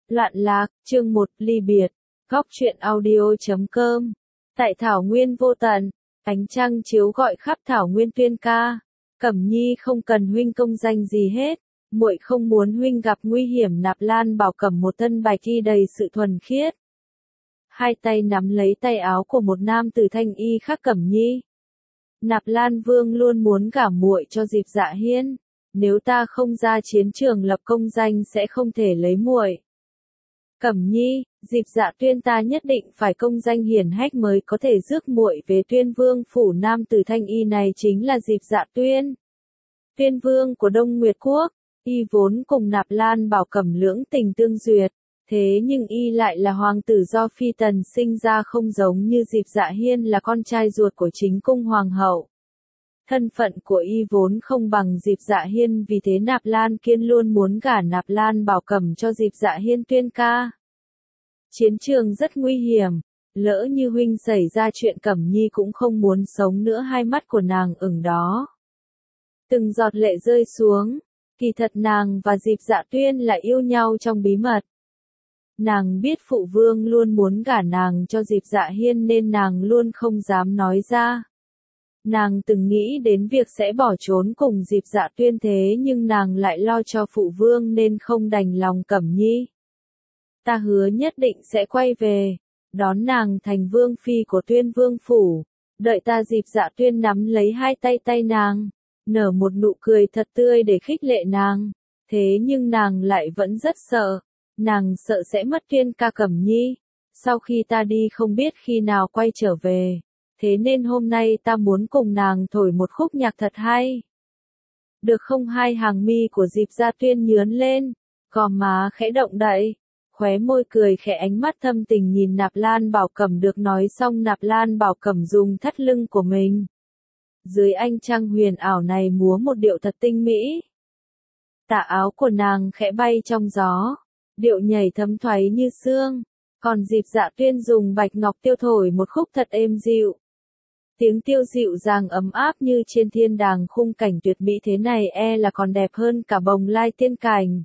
Loạn lạc, chương 1, ly biệt. Góc truyện audio.com. Tại thảo nguyên vô tận, ánh trăng chiếu gọi khắp thảo nguyên tuyên ca. Cẩm Nhi không cần huynh công danh gì hết, muội không muốn huynh gặp nguy hiểm. Nạp Lan Bảo Cẩm một thân bạch y đầy sự thuần khiết. Hai tay nắm lấy tay áo của một nam tử thanh y khác Cẩm Nhi. Nạp Lan Vương luôn muốn gả muội cho Diệp Dạ Hiên, nếu ta không ra chiến trường lập công danh sẽ không thể lấy muội. Cẩm Nhi, Diệp Dạ Tuyên ta nhất định phải công danh hiển hách mới có thể rước muội về Tuyên Vương phủ. Nam tử thanh y này chính là Diệp Dạ Tuyên, Tuyên Vương của Đông Nguyệt Quốc. Y vốn cùng Nạp Lan Bảo Cẩm lưỡng tình tương duyệt, thế nhưng y lại là hoàng tử do phi tần sinh ra, không giống như Diệp Dạ Hiên là con trai ruột của chính cung hoàng hậu. Thân phận của y vốn không bằng Diệp Dạ Hiên, vì thế Nạp Lan Kiên luôn muốn gả Nạp Lan Bảo Cẩm cho Diệp Dạ Hiên tuyên ca. Chiến trường rất nguy hiểm, lỡ như huynh xảy ra chuyện Cẩm Nhi cũng không muốn sống nữa. Hai mắt của nàng ửng đó, từng giọt lệ rơi xuống. Kỳ thật nàng và Diệp Dạ Tuyên là yêu nhau trong bí mật. Nàng biết phụ vương luôn muốn gả nàng cho Diệp Dạ Hiên nên nàng luôn không dám nói ra. Nàng từng nghĩ đến việc sẽ bỏ trốn cùng Diệp Dạ Tuyên, thế nhưng nàng lại lo cho phụ vương nên không đành lòng. Cẩm Nhi, ta hứa nhất định sẽ quay về, đón nàng thành vương phi của Tuyên Vương phủ. Đợi ta. Diệp Dạ Tuyên nắm lấy hai tay nàng, nở một nụ cười thật tươi để khích lệ nàng. Thế nhưng nàng lại vẫn rất sợ. Nàng sợ sẽ mất Tuyên ca. Cẩm Nhi, sau khi ta đi không biết khi nào quay trở về, thế nên hôm nay ta muốn cùng nàng thổi một khúc nhạc thật hay. Được không? Hai hàng mi của Diệp Dạ Tuyên nhướn lên, gò má khẽ động đậy, khóe môi cười khẽ, ánh mắt thâm tình nhìn Nạp Lan Bảo Cẩm. Được nói xong, Nạp Lan Bảo Cẩm dùng thắt lưng của mình, dưới ánh trăng huyền ảo này múa một điệu thật tinh mỹ. Tà áo của nàng khẽ bay trong gió, điệu nhảy thấm thoái như sương. Còn Diệp Dạ Tuyên dùng bạch ngọc tiêu thổi một khúc thật êm dịu. Tiếng tiêu dịu dàng ấm áp như trên thiên đàng. Khung cảnh tuyệt mỹ thế này e là còn đẹp hơn cả bồng lai tiên cảnh.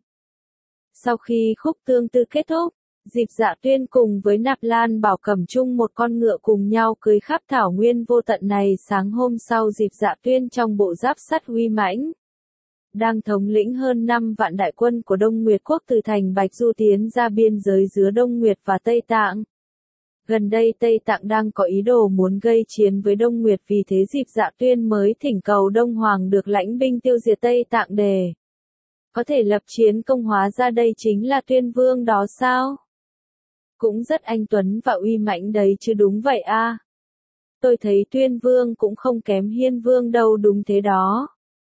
Sau khi khúc tương tư kết thúc, Diệp Dạ Tuyên cùng với Nạp Lan Bảo Cẩm chung một con ngựa cùng nhau cưới khắp thảo nguyên vô tận này. Sáng hôm sau, Diệp Dạ Tuyên trong bộ giáp sắt uy mãnh, đang thống lĩnh hơn 5 vạn đại quân của Đông Nguyệt Quốc từ thành Bạch Du tiến ra biên giới giữa Đông Nguyệt và Tây Tạng. Gần đây Tây Tạng đang có ý đồ muốn gây chiến với Đông Nguyệt, vì thế Diệp Dạ Tuyên mới thỉnh cầu Đông Hoàng được lãnh binh tiêu diệt Tây Tạng để có thể lập chiến công. Hóa ra đây chính là Tuyên Vương đó sao? Cũng rất anh tuấn và uy mãnh đấy chứ. Đúng vậy a. Tôi thấy Tuyên Vương cũng không kém Hiên Vương đâu. Đúng thế đó.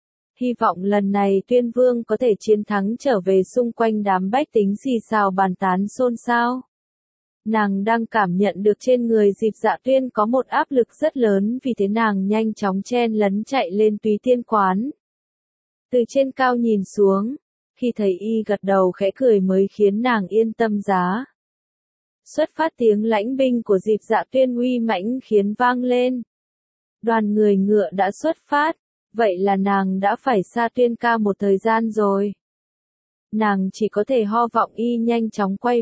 Hy vọng lần này Tuyên Vương có thể chiến thắng trở về. Xung quanh đám bách tính xì xào bàn tán xôn xao. Nàng đang cảm nhận được trên người Diệp Dạ Tuyên có một áp lực rất lớn, vì thế nàng nhanh chóng chen lấn chạy lên Túy Tiên quán. Từ trên cao nhìn xuống, khi thấy y gật đầu khẽ cười mới khiến nàng yên tâm giá. Xuất phát, tiếng lãnh binh của Diệp Dạ Tuyên uy mãnh khiến vang lên. Đoàn người ngựa đã xuất phát, vậy là nàng đã phải xa Tuyên ca một thời gian rồi. Nàng chỉ có thể ho vọng y nhanh chóng quay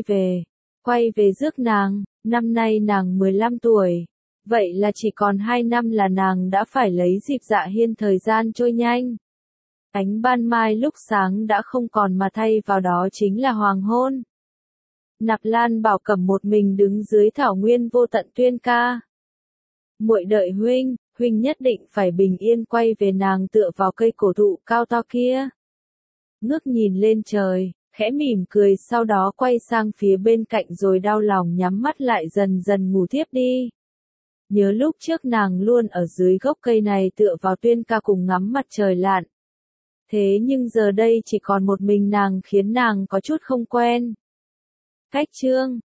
về rước nàng. Năm nay nàng 15 tuổi, vậy là chỉ còn 2 năm là nàng đã phải lấy Diệp Dạ Hiên. Thời gian trôi nhanh, ánh ban mai lúc sáng đã không còn mà thay vào đó chính là hoàng hôn. Nạp Lan Bảo Cẩm một mình đứng dưới thảo nguyên vô tận tuyên ca. Muội đợi huynh, huynh nhất định phải bình yên quay về. Nàng tựa vào cây cổ thụ cao to kia, ngước nhìn lên trời, khẽ mỉm cười, sau đó quay sang phía bên cạnh rồi đau lòng nhắm mắt lại dần dần ngủ thiếp đi. Nhớ lúc trước nàng luôn ở dưới gốc cây này tựa vào tuyên ca cùng ngắm mặt trời lặn. Thế nhưng giờ đây chỉ còn một mình nàng khiến nàng có chút không quen. Cách chương